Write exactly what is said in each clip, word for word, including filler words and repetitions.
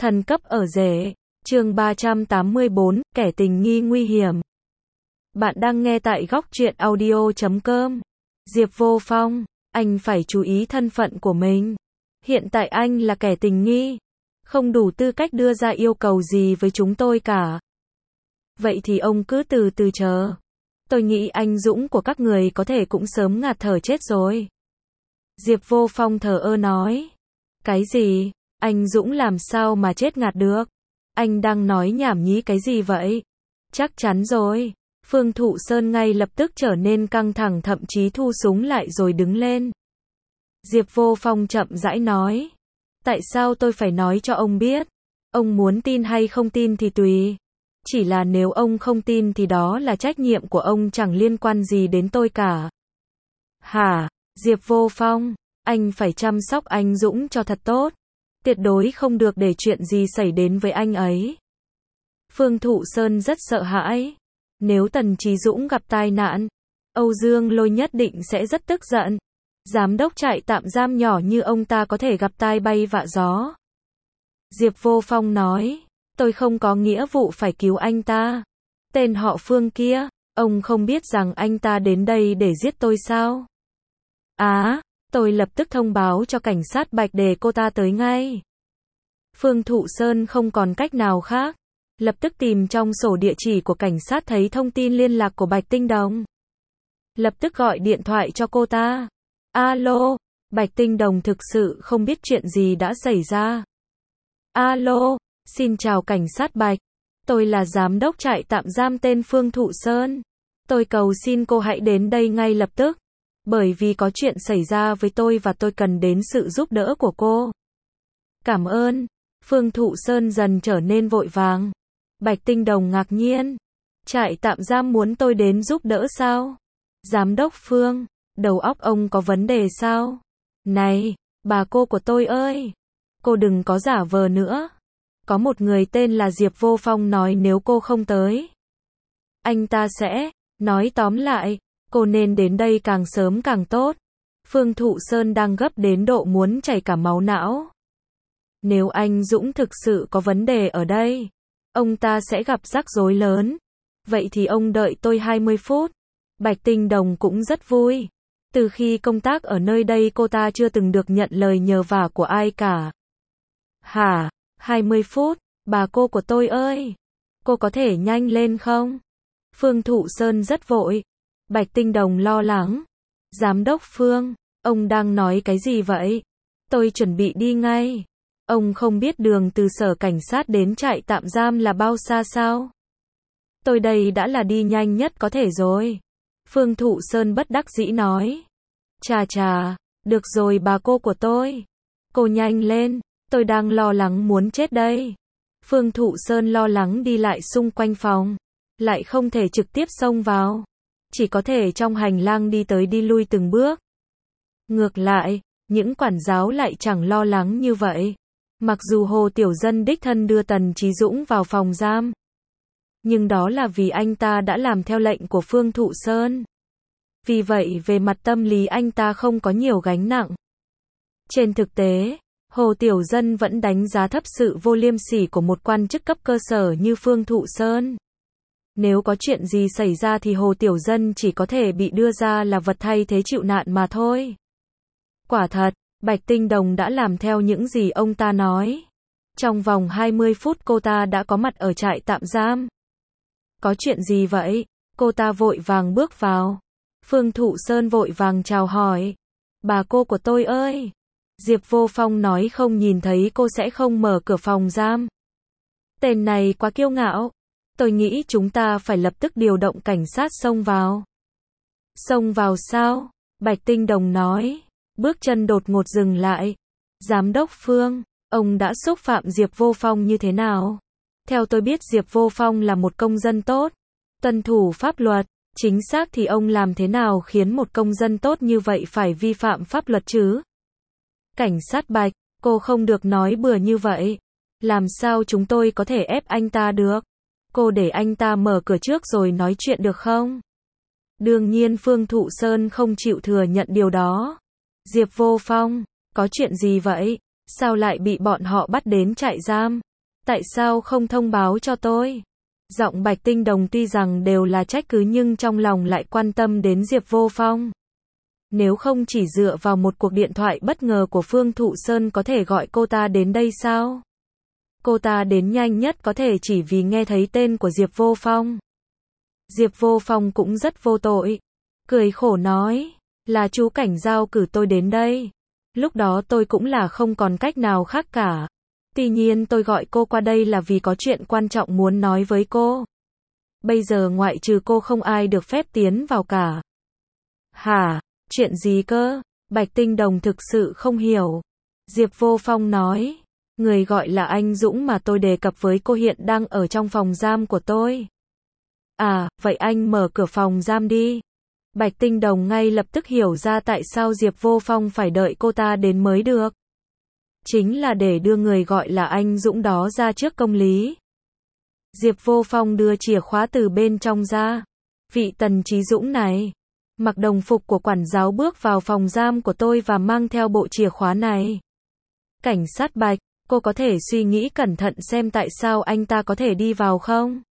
Thần cấp ở rể. Chương ba trăm tám mươi bốn, kẻ tình nghi nguy hiểm. Bạn đang nghe tại góc truyện audio chấm com. Diệp Vô Phong, anh phải chú ý thân phận của mình. Hiện tại anh là kẻ tình nghi, không đủ tư cách đưa ra yêu cầu gì với chúng tôi cả. Vậy thì ông cứ từ từ chờ. Tôi nghĩ anh Dũng của các người có thể cũng sớm ngạt thở chết rồi. Diệp Vô Phong thờ ơ nói. Cái gì? Anh Dũng làm sao mà chết ngạt được? Anh đang nói nhảm nhí cái gì vậy? Chắc chắn rồi. Phương Thụ Sơn ngay lập tức trở nên căng thẳng, thậm chí thu súng lại rồi đứng lên. Diệp Vô Phong chậm rãi nói. Tại sao tôi phải nói cho ông biết? Ông muốn tin hay không tin thì tùy. Chỉ là nếu ông không tin thì đó là trách nhiệm của ông, chẳng liên quan gì đến tôi cả. Hả? Diệp Vô Phong, anh phải chăm sóc anh Dũng cho thật tốt. Tuyệt đối không được để chuyện gì xảy đến với anh ấy. Phương Thụ Sơn rất sợ hãi. Nếu Tần Chí Dũng gặp tai nạn, Âu Dương Lôi nhất định sẽ rất tức giận. Giám đốc trại tạm giam nhỏ như ông ta có thể gặp tai bay vạ gió. Diệp Vô Phong nói, tôi không có nghĩa vụ phải cứu anh ta. Tên họ Phương kia, ông không biết rằng anh ta đến đây để giết tôi sao? Á, tôi lập tức thông báo cho cảnh sát Bạch để cô ta tới ngay. Phương Thụ Sơn không còn cách nào khác, lập tức tìm trong sổ địa chỉ của cảnh sát, thấy thông tin liên lạc của Bạch Tinh Đồng. Lập tức gọi điện thoại cho cô ta. Alo, Bạch Tinh Đồng thực sự không biết chuyện gì đã xảy ra. Alo, xin chào cảnh sát Bạch. Tôi là giám đốc trại tạm giam tên Phương Thụ Sơn. Tôi cầu xin cô hãy đến đây ngay lập tức. Bởi vì có chuyện xảy ra với tôi và tôi cần đến sự giúp đỡ của cô. Cảm ơn. Phương Thụ Sơn dần trở nên vội vàng. Bạch Tinh Đồng ngạc nhiên. Trại tạm giam muốn tôi đến giúp đỡ sao? Giám đốc Phương, đầu óc ông có vấn đề sao? Này, bà cô của tôi ơi! Cô đừng có giả vờ nữa. Có một người tên là Diệp Vô Phong nói nếu cô không tới, anh ta sẽ... Nói tóm lại, cô nên đến đây càng sớm càng tốt. Phương Thụ Sơn đang gấp đến độ muốn chảy cả máu não. Nếu anh Dũng thực sự có vấn đề ở đây, ông ta sẽ gặp rắc rối lớn. Vậy thì ông đợi tôi hai mươi phút. Bạch Tinh Đồng cũng rất vui. Từ khi công tác ở nơi đây cô ta chưa từng được nhận lời nhờ vả của ai cả. Hả? hai mươi phút? Bà cô của tôi ơi! Cô có thể nhanh lên không? Phương Thụ Sơn rất vội. Bạch Tinh Đồng lo lắng. Giám đốc Phương, ông đang nói cái gì vậy? Tôi chuẩn bị đi ngay. Ông không biết đường từ sở cảnh sát đến trại tạm giam là bao xa sao? Tôi đây đã là đi nhanh nhất có thể rồi. Phương Thụ Sơn bất đắc dĩ nói. Chà chà, được rồi bà cô của tôi. Cô nhanh lên, tôi đang lo lắng muốn chết đây. Phương Thụ Sơn lo lắng đi lại xung quanh phòng. Lại không thể trực tiếp xông vào. Chỉ có thể trong hành lang đi tới đi lui từng bước. Ngược lại, những quản giáo lại chẳng lo lắng như vậy. Mặc dù Hồ Tiểu Dân đích thân đưa Tần Chí Dũng vào phòng giam, nhưng đó là vì anh ta đã làm theo lệnh của Phương Thụ Sơn. Vì vậy về mặt tâm lý anh ta không có nhiều gánh nặng. Trên thực tế, Hồ Tiểu Dân vẫn đánh giá thấp sự vô liêm sỉ của một quan chức cấp cơ sở như Phương Thụ Sơn. Nếu có chuyện gì xảy ra thì Hồ Tiểu Dân chỉ có thể bị đưa ra là vật thay thế chịu nạn mà thôi. Quả thật, Bạch Tinh Đồng đã làm theo những gì ông ta nói. Trong vòng hai mươi phút cô ta đã có mặt ở trại tạm giam. Có chuyện gì vậy? Cô ta vội vàng bước vào. Phương Thụ Sơn vội vàng chào hỏi. Bà cô của tôi ơi! Diệp Vô Phong nói không nhìn thấy cô sẽ không mở cửa phòng giam. Tên này quá kiêu ngạo. Tôi nghĩ chúng ta phải lập tức điều động cảnh sát xông vào. Xông vào sao? Bạch Tinh Đồng nói. Bước chân đột ngột dừng lại. Giám đốc Phương, ông đã xúc phạm Diệp Vô Phong như thế nào? Theo tôi biết Diệp Vô Phong là một công dân tốt, tuân thủ pháp luật. Chính xác thì ông làm thế nào khiến một công dân tốt như vậy phải vi phạm pháp luật chứ? Cảnh sát Bạch, cô không được nói bừa như vậy. Làm sao chúng tôi có thể ép anh ta được? Cô để anh ta mở cửa trước rồi nói chuyện được không? Đương nhiên Phương Thụ Sơn không chịu thừa nhận điều đó. Diệp Vô Phong, có chuyện gì vậy? Sao lại bị bọn họ bắt đến trại giam? Tại sao không thông báo cho tôi? Giọng Bạch Tinh Đồng tuy rằng đều là trách cứ nhưng trong lòng lại quan tâm đến Diệp Vô Phong. Nếu không chỉ dựa vào một cuộc điện thoại bất ngờ của Phương Thụ Sơn có thể gọi cô ta đến đây sao? Cô ta đến nhanh nhất có thể chỉ vì nghe thấy tên của Diệp Vô Phong. Diệp Vô Phong cũng rất vô tội. Cười khổ nói, là chú Cảnh Giao cử tôi đến đây. Lúc đó tôi cũng là không còn cách nào khác cả. Tuy nhiên tôi gọi cô qua đây là vì có chuyện quan trọng muốn nói với cô. Bây giờ ngoại trừ cô không ai được phép tiến vào cả. Hả? Chuyện gì cơ? Bạch Tinh Đồng thực sự không hiểu. Diệp Vô Phong nói, người gọi là anh Dũng mà tôi đề cập với cô hiện đang ở trong phòng giam của tôi. À, vậy anh mở cửa phòng giam đi. Bạch Tinh Đồng ngay lập tức hiểu ra tại sao Diệp Vô Phong phải đợi cô ta đến mới được. Chính là để đưa người gọi là anh Dũng đó ra trước công lý. Diệp Vô Phong đưa chìa khóa từ bên trong ra. Vị Tần Chí Dũng này, mặc đồng phục của quản giáo bước vào phòng giam của tôi và mang theo bộ chìa khóa này. Cảnh sát Bạch, cô có thể suy nghĩ cẩn thận xem tại sao anh ta có thể đi vào không?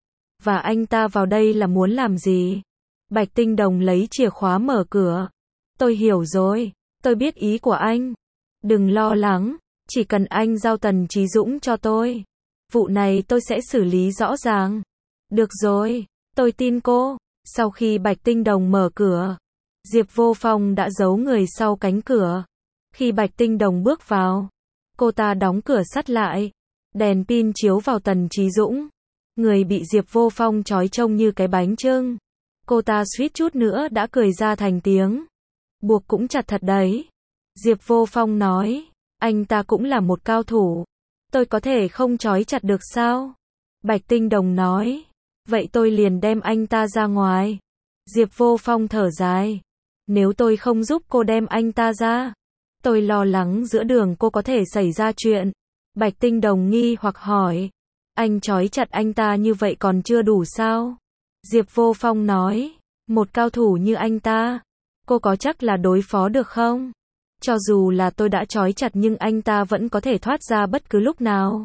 Và anh ta vào đây là muốn làm gì? Bạch Tinh Đồng lấy chìa khóa mở cửa. Tôi hiểu rồi, tôi biết ý của anh. Đừng lo lắng, chỉ cần anh giao Tần Chí Dũng cho tôi. Vụ này tôi sẽ xử lý rõ ràng. Được rồi, tôi tin cô. Sau khi Bạch Tinh Đồng mở cửa, Diệp Vô Phong đã giấu người sau cánh cửa. Khi Bạch Tinh Đồng bước vào, cô ta đóng cửa sắt lại. Đèn pin chiếu vào Tần Chí Dũng. Người bị Diệp Vô Phong trói trông như cái bánh chưng. Cô ta suýt chút nữa đã cười ra thành tiếng. Buộc cũng chặt thật đấy. Diệp Vô Phong nói, anh ta cũng là một cao thủ. Tôi có thể không trói chặt được sao? Bạch Tinh Đồng nói, vậy tôi liền đem anh ta ra ngoài. Diệp Vô Phong thở dài. Nếu tôi không giúp cô đem anh ta ra, tôi lo lắng giữa đường cô có thể xảy ra chuyện. Bạch Tinh Đồng nghi hoặc hỏi, anh trói chặt anh ta như vậy còn chưa đủ sao? Diệp Vô Phong nói, một cao thủ như anh ta, cô có chắc là đối phó được không? Cho dù là tôi đã trói chặt nhưng anh ta vẫn có thể thoát ra bất cứ lúc nào.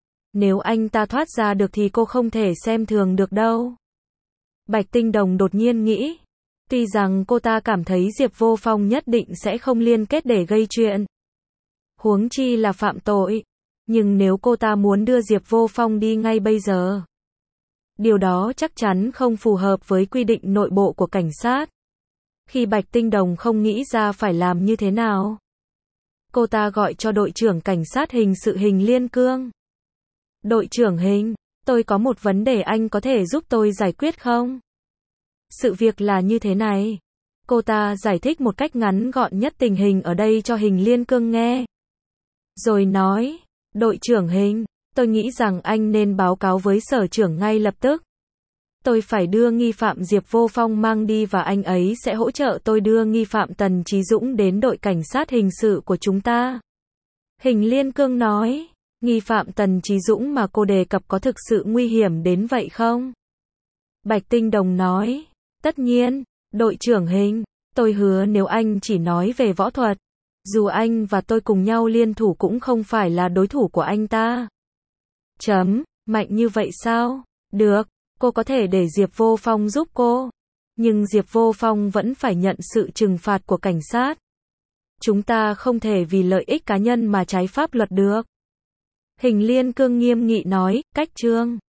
Nếu anh ta thoát ra được thì cô không thể xem thường được đâu. Bạch Tinh Đồng đột nhiên nghĩ. Tuy rằng cô ta cảm thấy Diệp Vô Phong nhất định sẽ không liên kết để gây chuyện. Huống chi là phạm tội. Nhưng nếu cô ta muốn đưa Diệp Vô Phong đi ngay bây giờ, điều đó chắc chắn không phù hợp với quy định nội bộ của cảnh sát. Khi Bạch Tinh Đồng không nghĩ ra phải làm như thế nào, cô ta gọi cho đội trưởng cảnh sát hình sự Hình Liên Cương. Đội trưởng Hình, tôi có một vấn đề anh có thể giúp tôi giải quyết không? Sự việc là như thế này. Cô ta giải thích một cách ngắn gọn nhất tình hình ở đây cho Hình Liên Cương nghe. Rồi nói, đội trưởng Hình, tôi nghĩ rằng anh nên báo cáo với sở trưởng ngay lập tức. Tôi phải đưa nghi phạm Diệp Vô Phong mang đi và anh ấy sẽ hỗ trợ tôi đưa nghi phạm Tần Chí Dũng đến đội cảnh sát hình sự của chúng ta. Hình Liên Cương nói, nghi phạm Tần Chí Dũng mà cô đề cập có thực sự nguy hiểm đến vậy không? Bạch Tinh Đồng nói, tất nhiên, đội trưởng Hình, tôi hứa nếu anh chỉ nói về võ thuật, dù anh và tôi cùng nhau liên thủ cũng không phải là đối thủ của anh ta. Chấm, mạnh như vậy sao? Được, cô có thể để Diệp Vô Phong giúp cô. Nhưng Diệp Vô Phong vẫn phải nhận sự trừng phạt của cảnh sát. Chúng ta không thể vì lợi ích cá nhân mà trái pháp luật được. Hình Liên Cương nghiêm nghị nói, cách chương.